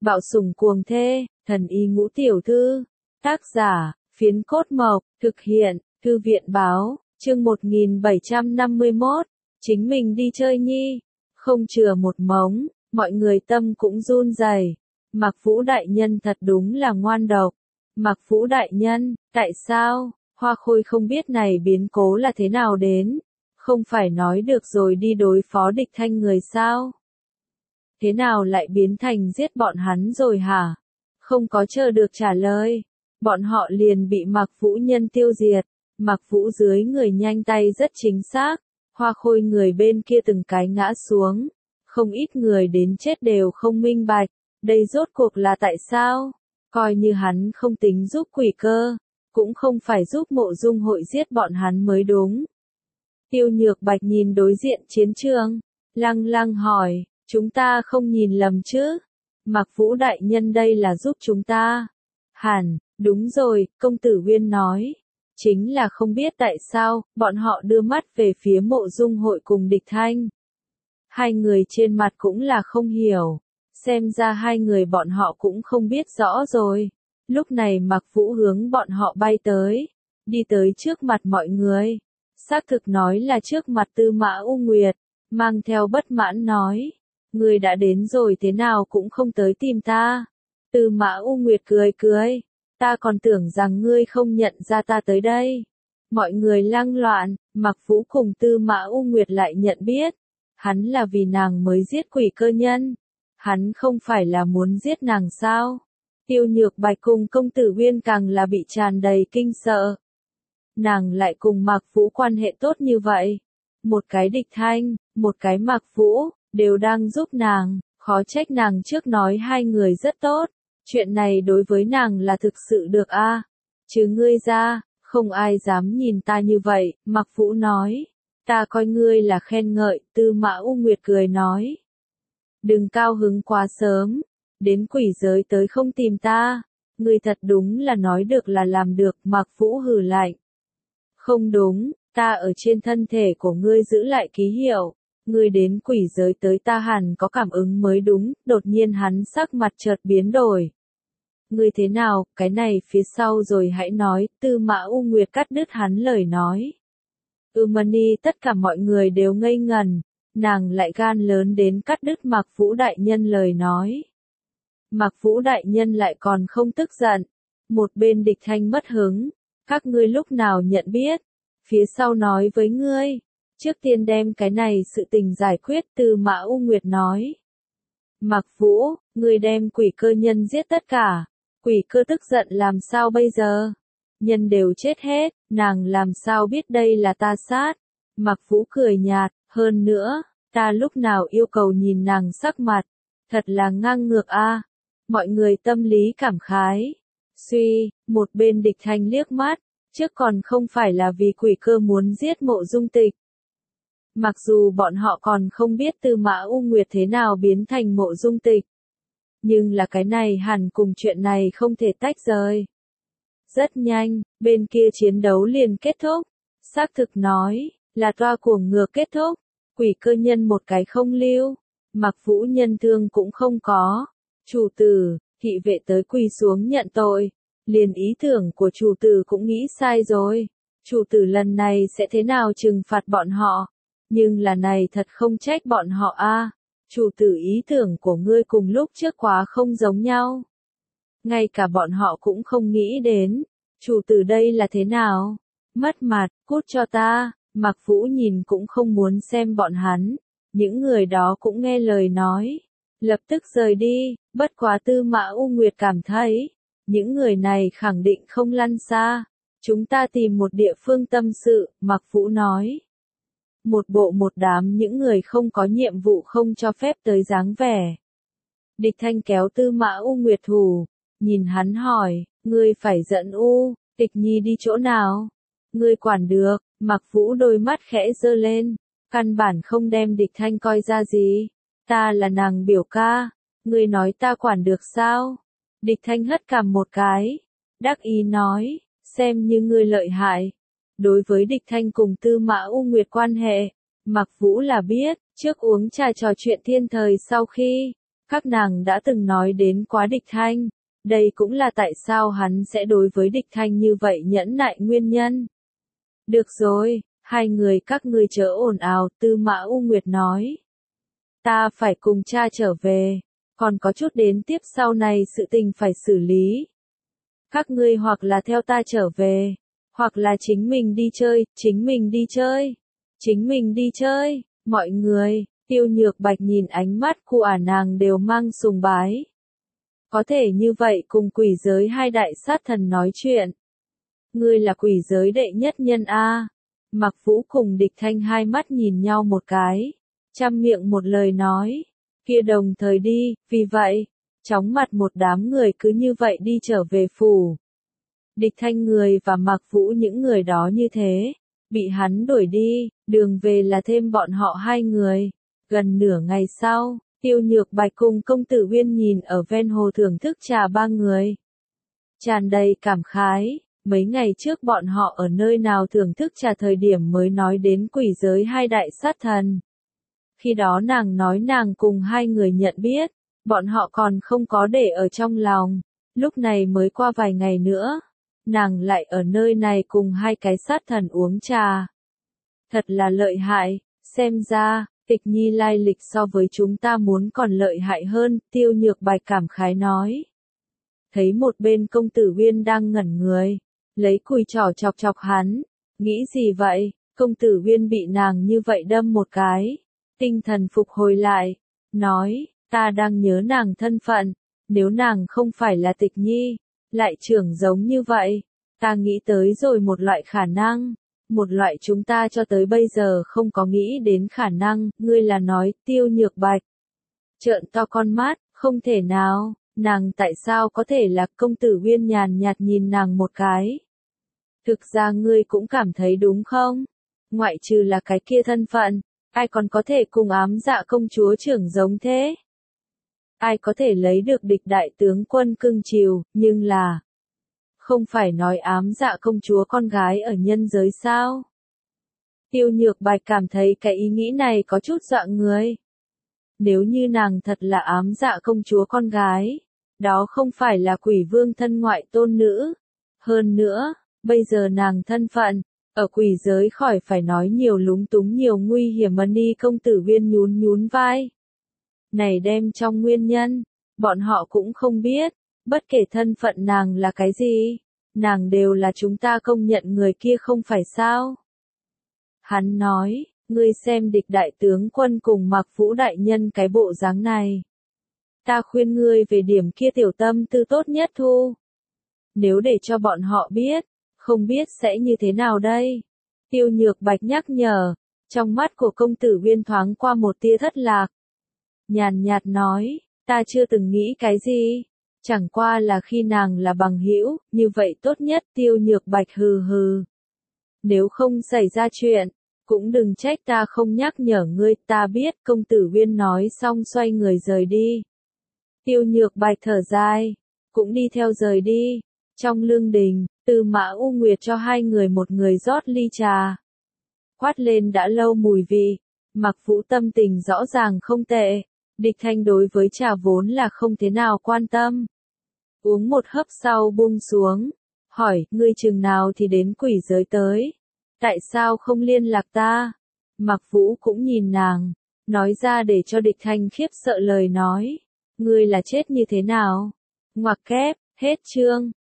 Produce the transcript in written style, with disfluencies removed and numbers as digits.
Bạo sủng cuồng thê, thần y ngũ tiểu thư. Tác giả, Phiến Cốt Mộc, thực hiện, Thư viện báo, chương 1751, chính mình đi chơi nhi. Không chừa một mống, mọi người tâm cũng run rẩy. Mạc Vũ đại nhân thật đúng là ngoan độc. Mạc Vũ đại nhân, tại sao? Hoa Khôi không biết này biến cố là thế nào đến. Không phải nói được rồi đi đối phó địch thanh người sao? Thế nào lại biến thành giết bọn hắn rồi hả? Không có chờ được trả lời. Bọn họ liền bị Mạc Vũ nhân tiêu diệt. Mạc Vũ dưới người nhanh tay rất chính xác. Hoa Khôi người bên kia từng cái ngã xuống. Không ít người đến chết đều không minh bạch. Đây rốt cuộc là tại sao? Coi như hắn không tính giúp Quỷ Cơ. Cũng không phải giúp Mộ Dung hội giết bọn hắn mới đúng. Tiêu Nhược Bạch nhìn đối diện chiến trường. Lăng lăng hỏi, chúng ta không nhìn lầm chứ? Mạc Vũ đại nhân đây là giúp chúng ta. Hẳn, đúng rồi, công tử Huyên nói. Chính là không biết tại sao, bọn họ đưa mắt về phía Mộ Dung hội cùng địch thanh. Hai người trên mặt cũng là không hiểu. Xem ra hai người bọn họ cũng không biết rõ rồi. Lúc này Mạc Vũ hướng bọn họ bay tới. Đi tới trước mặt mọi người. Xác thực nói là trước mặt Tư Mã U Nguyệt. Mang theo bất mãn nói. Người đã đến rồi thế nào cũng không tới tìm ta. Tư Mã U Nguyệt cười cười. Ta còn tưởng rằng ngươi không nhận ra ta tới đây. Mọi người lăng loạn. Mạc Vũ cùng Tư Mã U Nguyệt lại nhận biết. Hắn là vì nàng mới giết Quỷ Cơ nhân. Hắn không phải là muốn giết nàng sao? Tiêu Nhược Bạch cùng công tử Huyên càng là bị tràn đầy kinh sợ. Nàng lại cùng Mạc Vũ quan hệ tốt như vậy. Một cái địch thanh, một cái Mạc Vũ, đều đang giúp nàng, khó trách nàng trước nói hai người rất tốt. Chuyện này đối với nàng là thực sự được a. Chứ ngươi ra, không ai dám nhìn ta như vậy, Mạc Vũ nói. Ta coi ngươi là khen ngợi, Tư Mã U Nguyệt cười nói. Đừng cao hứng quá sớm, đến quỷ giới tới không tìm ta. Ngươi thật đúng là nói được là làm được, Mạc Vũ hừ lạnh. Không đúng, ta ở trên thân thể của ngươi giữ lại ký hiệu. Ngươi đến quỷ giới tới ta hẳn có cảm ứng mới đúng, đột nhiên hắn sắc mặt chợt biến đổi. Ngươi thế nào, cái này phía sau rồi hãy nói, Tư Mã U Nguyệt cắt đứt hắn lời nói. Mani tất cả mọi người đều ngây ngần, nàng lại gan lớn đến cắt đứt Mạc Vũ đại nhân lời nói. Mạc Vũ đại nhân lại còn không tức giận, một bên địch thanh mất hứng, các ngươi lúc nào nhận biết, phía sau nói với ngươi, trước tiên đem cái này sự tình giải quyết. Tư Mã U Nguyệt nói. Mạc Vũ, ngươi đem Quỷ Cơ nhân giết tất cả, Quỷ Cơ tức giận làm sao bây giờ? Nhân đều chết hết, nàng làm sao biết đây là ta sát? Mạc Vũ cười nhạt, hơn nữa, ta lúc nào yêu cầu nhìn nàng sắc mặt, thật là ngang ngược a. Mọi người tâm lý cảm khái. Suy, một bên địch thanh liếc mắt, trước còn không phải là vì Quỷ Cơ muốn giết Mộ Dung Tịch. Mặc dù bọn họ còn không biết Tư Mã U Nguyệt thế nào biến thành Mộ Dung Tịch. Nhưng là cái này hẳn cùng chuyện này không thể tách rời. Rất nhanh, bên kia chiến đấu liền kết thúc. Xác thực nói, là toa cuồng ngược kết thúc. Quỷ Cơ nhân một cái không lưu. Mạc Vũ nhân thương cũng không có. Chủ tử, thị vệ tới quỳ xuống nhận tội. Liền ý tưởng của chủ tử cũng nghĩ sai rồi. Chủ tử lần này sẽ thế nào trừng phạt bọn họ? Nhưng là này thật không trách bọn họ a. Chủ tử ý tưởng của ngươi cùng lúc trước quá không giống nhau. Ngay cả bọn họ cũng không nghĩ đến. Chủ tử đây là thế nào? Mất mặt, cút cho ta. Mạc Vũ nhìn cũng không muốn xem bọn hắn. Những người đó cũng nghe lời nói. Lập tức rời đi, bất quá Tư Mã U Nguyệt cảm thấy. Những người này khẳng định không lăn xa. Chúng ta tìm một địa phương tâm sự, Mạc Vũ nói. Một bộ một đám những người không có nhiệm vụ không cho phép tới dáng vẻ. Địch thanh kéo Tư Mã U Nguyệt thủ. Nhìn hắn hỏi, ngươi phải giận U, Tịch Nhi đi chỗ nào? Ngươi quản được, Mạc Vũ đôi mắt khẽ giơ lên. Căn bản không đem địch thanh coi ra gì. Ta là nàng biểu ca. Ngươi nói ta quản được sao? Địch thanh hất cằm một cái. Đắc ý nói, xem như ngươi lợi hại. Đối với địch thanh cùng Tư Mã U Nguyệt quan hệ, Mạc Vũ là biết, trước uống trà trò chuyện thiên thời sau khi, Các nàng đã từng nói đến quá Địch Thanh, đây cũng là tại sao hắn sẽ đối với Địch Thanh như vậy nhẫn nại nguyên nhân. Được rồi, hai người các ngươi chớ ồn ào, Tư Mã U Nguyệt nói. Ta phải cùng cha trở về, còn có chút đến tiếp sau này sự tình phải xử lý. Các ngươi hoặc là theo ta trở về, hoặc là chính mình đi chơi, chính mình đi chơi, chính mình đi chơi, mọi người, Tiêu Nhược Bạch nhìn ánh mắt của nàng đều mang sùng bái. Có thể như vậy cùng quỷ giới hai đại sát thần nói chuyện. Ngươi là quỷ giới đệ nhất nhân a. Mặc Vũ cùng Địch Thanh hai mắt nhìn nhau một cái, trăm miệng một lời nói, kia đồng thời đi, vì vậy, chóng mặt một đám người cứ như vậy đi trở về phủ. Địch Thanh người và Mặc Vũ những người đó như thế, bị hắn đuổi đi, đường về là thêm bọn họ hai người. Gần nửa ngày sau, Tiêu Nhược Bạch cùng công tử Uyên nhìn ở ven hồ thưởng thức trà ba người. Tràn đầy cảm khái, mấy ngày trước bọn họ ở nơi nào thưởng thức trà thời điểm mới nói đến quỷ giới hai đại sát thần. Khi đó nàng nói nàng cùng hai người nhận biết, bọn họ còn không có để ở trong lòng, lúc này mới qua vài ngày nữa, nàng lại ở nơi này cùng hai cái sát thần uống trà. Thật là lợi hại, xem ra, Tịch Nhi lai lịch so với chúng ta muốn còn lợi hại hơn, Tiêu Nhược Bạch cảm khái nói. Thấy một bên công tử Uyên đang ngẩn người, lấy cùi trỏ chọc chọc hắn, nghĩ gì vậy, công tử Uyên bị nàng như vậy đâm một cái, tinh thần phục hồi lại, nói, ta đang nhớ nàng thân phận, nếu nàng không phải là Tịch Nhi, lại trưởng giống như vậy, ta nghĩ tới rồi một loại khả năng. Một loại chúng ta cho tới bây giờ không có nghĩ đến khả năng, ngươi là nói, Tiêu Nhược Bạch. Trợn to con mắt, không thể nào, nàng tại sao có thể là công tử Uyên nhàn nhạt nhìn nàng một cái. Thực ra ngươi cũng cảm thấy đúng không? Ngoại trừ là cái kia thân phận, ai còn có thể cùng ám dạ công chúa trưởng giống thế? Ai có thể lấy được địch đại tướng quân cưng chiều, nhưng là... Không phải nói ám dạ công chúa con gái ở nhân giới sao? Tiêu Nhược Bạch cảm thấy cái ý nghĩ này có chút dọa người. Nếu như nàng thật là ám dạ công chúa con gái, đó không phải là quỷ vương thân ngoại tôn nữ. Hơn nữa, bây giờ nàng thân phận, ở quỷ giới khỏi phải nói nhiều lúng túng nhiều nguy hiểm mà Ni công tử Uyên nhún nhún vai. Này đem trong nguyên nhân, bọn họ cũng không biết. Bất kể thân phận nàng là cái gì, nàng đều là chúng ta công nhận người kia không phải sao. Hắn nói, ngươi xem địch đại tướng quân cùng Mặc Vũ đại nhân cái bộ dáng này. Ta khuyên ngươi về điểm kia tiểu tâm tư tốt nhất thu. Nếu để cho bọn họ biết, không biết sẽ như thế nào đây. Tiêu Nhược Bạch nhắc nhở, trong mắt của công tử Uyên thoáng qua một tia thất lạc. Nhàn nhạt nói, ta chưa từng nghĩ cái gì. Chẳng qua là khi nàng là bằng hữu, như vậy tốt nhất. Tiêu Nhược Bạch hừ hừ. Nếu không xảy ra chuyện, cũng đừng trách ta không nhắc nhở ngươi, ta biết, công tử Uyên nói xong xoay người rời đi. Tiêu Nhược Bạch thở dài, cũng đi theo rời đi. Trong lương đình, Tư Mã U Nguyệt cho hai người một người rót ly trà. Quát lên đã lâu mùi vị, Mặc Vũ tâm tình rõ ràng không tệ. Địch Thanh đối với trà vốn là không thế nào quan tâm. Uống một hớp sau buông xuống, hỏi, ngươi chừng nào thì đến quỷ giới tới? Tại sao không liên lạc ta? Mặc Vũ cũng nhìn nàng, nói ra để cho Địch Thanh khiếp sợ lời nói. Ngươi là chết như thế nào? Ngoặc kép, hết chương.